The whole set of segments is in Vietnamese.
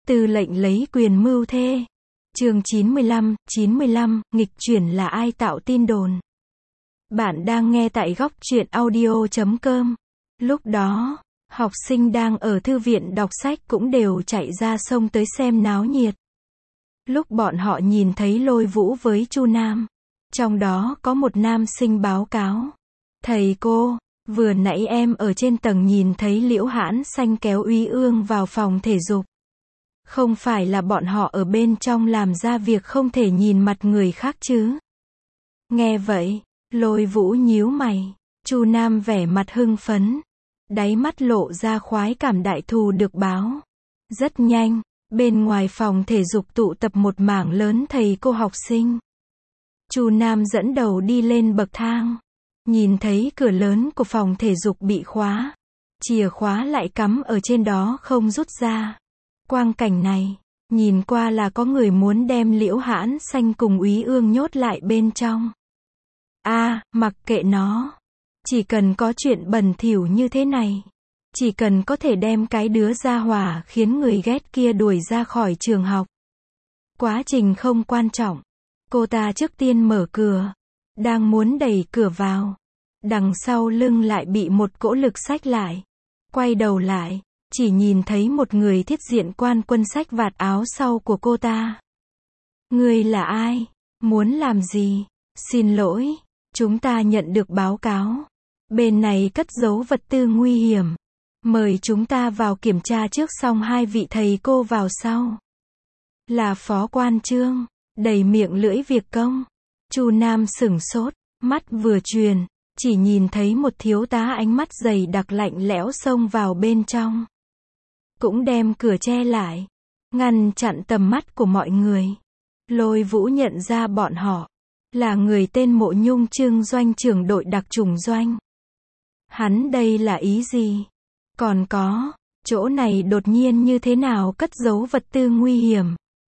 Tư lệnh lấy quyền mưu thê. Chương 95, nghịch chuyển là ai tạo tin đồn. Bạn đang nghe tại góc truyện audio.com. Lúc đó, học sinh đang ở thư viện đọc sách cũng đều chạy ra sông tới xem náo nhiệt. Lúc bọn họ nhìn thấy Lôi Vũ với Chu Nam, trong đó có một nam sinh báo cáo: thầy cô, vừa nãy em ở trên tầng nhìn thấy Liễu Hãn Xanh kéo Úy Ương vào phòng thể dục. Không phải là bọn họ ở bên trong làm ra việc không thể nhìn mặt người khác chứ? Nghe vậy, Lôi Vũ nhíu mày. Chu Nam vẻ mặt hưng phấn, đáy mắt lộ ra khoái cảm đại thù được báo. Rất nhanh, bên ngoài phòng thể dục tụ tập một mảng lớn thầy cô học sinh. Chu Nam dẫn đầu đi lên bậc thang, nhìn thấy cửa lớn của phòng thể dục bị khóa, chìa khóa lại cắm ở trên đó không rút ra. Quang cảnh này, nhìn qua là có người muốn đem Liễu Hãn Xanh cùng Úy Ương nhốt lại bên trong. Mặc kệ nó. Chỉ cần có chuyện bẩn thỉu như thế này. Chỉ cần có thể đem cái đứa gia hỏa khiến người ghét kia đuổi ra khỏi trường học. Quá trình không quan trọng. Cô ta trước tiên mở cửa, đang muốn đẩy cửa vào. Đằng sau lưng lại bị một cỗ lực xách lại. Quay đầu lại, chỉ nhìn thấy một người thiết diện quan quân xách vạt áo sau của cô ta. Ngươi là ai? Muốn làm gì? Xin lỗi, chúng ta nhận được báo cáo. Bên này cất giấu vật tư nguy hiểm. Mời chúng ta vào kiểm tra trước, xong hai vị thầy cô vào sau. Là Phó Quan Trương, đầy miệng lưỡi việc công. Chu Nam sửng sốt, mắt vừa truyền, chỉ nhìn thấy một thiếu tá ánh mắt dày đặc lạnh lẽo xông vào bên trong. Cũng đem cửa che lại, ngăn chặn tầm mắt của mọi người. Lôi Vũ nhận ra bọn họ là người tên Mộ Nhung Trương, doanh trưởng đội đặc chủng doanh. Hắn đây là ý gì? Còn có, chỗ này đột nhiên như thế nào cất giấu vật tư nguy hiểm?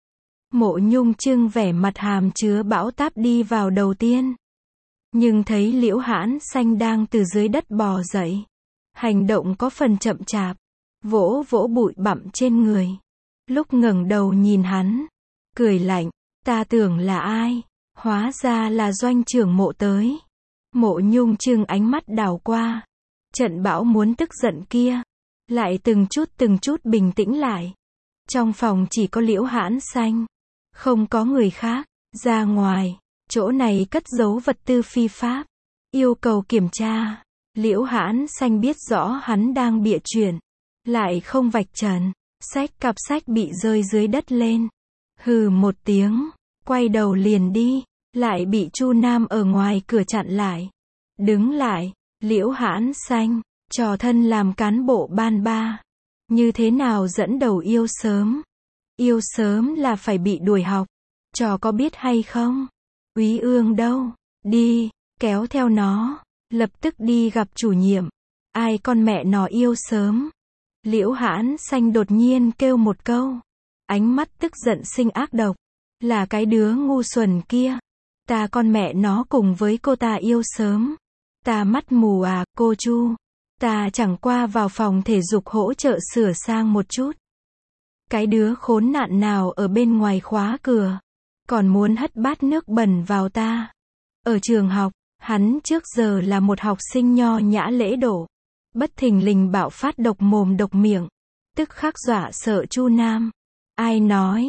Mộ Nhung Trương vẻ mặt hàm chứa bão táp đi vào đầu tiên. Nhưng thấy Liễu Hãn Xanh đang từ dưới đất bò dậy. Hành động có phần chậm chạp, vỗ vỗ bụi bặm trên người. Lúc ngẩng đầu nhìn hắn, cười lạnh, ta tưởng là ai? Hóa ra là doanh trưởng Mộ tới. Mộ Nhung Trương ánh mắt đảo qua. Trận bão muốn tức giận kia, lại từng chút bình tĩnh lại. Trong phòng chỉ có Liễu Hãn Xanh, không có người khác. Ra ngoài, chỗ này cất giấu vật tư phi pháp, yêu cầu kiểm tra. Liễu Hãn Xanh biết rõ hắn đang bịa chuyện, lại không vạch trần. Xách cặp sách bị rơi dưới đất lên, hừ một tiếng, quay đầu liền đi, lại bị Chu Nam ở ngoài cửa chặn lại. Đứng lại, Liễu Hãn Xanh, trò thân làm cán bộ ban 3. Như thế nào dẫn đầu yêu sớm? Yêu sớm là phải bị đuổi học. Trò có biết hay không? Úy Ương đâu? Đi, kéo theo nó, lập tức đi gặp chủ nhiệm. Ai con mẹ nó yêu sớm? Liễu Hãn Xanh đột nhiên kêu một câu. Ánh mắt tức giận sinh ác độc. Là cái đứa ngu xuẩn kia. Ta con mẹ nó cùng với cô ta yêu sớm. Ta mắt mù à, cô Chu? Ta chẳng qua vào phòng thể dục hỗ trợ sửa sang một chút. Cái đứa khốn nạn nào ở bên ngoài khóa cửa, còn muốn hất bát nước bẩn vào ta. Ở trường học, hắn trước giờ là một học sinh nho nhã lễ độ. Bất thình lình bạo phát độc mồm độc miệng, tức khắc dọa sợ Chu Nam. Ai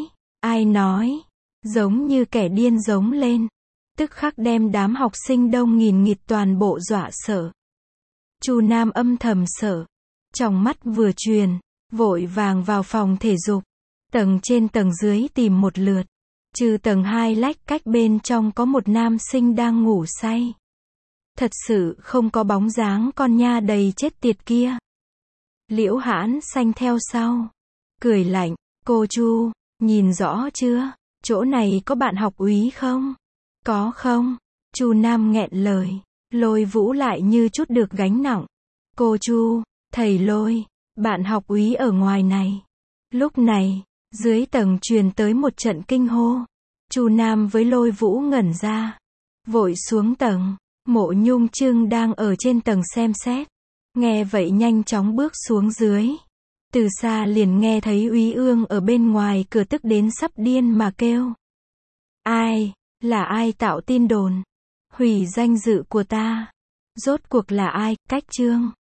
nói, giống như kẻ điên giống lên. Tức khắc đem đám học sinh đông nghìn nghịt toàn bộ dọa sợ. Chu Nam âm thầm sợ, trong mắt vừa truyền, vội vàng vào phòng thể dục. Tầng trên tầng dưới tìm một lượt, trừ tầng 2 lách cách bên trong có một nam sinh đang ngủ say. Thật sự không có bóng dáng con nha đầy chết tiệt kia. Liễu Hãn Xanh theo sau, cười lạnh, cô Chu, nhìn rõ chưa, chỗ này có bạn học Úy không? Có không? Chu Nam nghẹn lời, Lôi Vũ lại như chút được gánh nặng. Cô Chu, thầy Lôi, bạn học Úy ở ngoài này. Lúc này, dưới tầng truyền tới một trận kinh hô. Chu Nam với Lôi Vũ ngẩn ra, vội xuống tầng. Mộ Nhung Trương đang ở trên tầng xem xét. Nghe vậy nhanh chóng bước xuống dưới. Từ xa liền nghe thấy Úy Ương ở bên ngoài cửa tức đến sắp điên mà kêu. Ai? Là ai tạo tin đồn? Hủy danh dự của ta? Rốt cuộc là ai? Cách Chương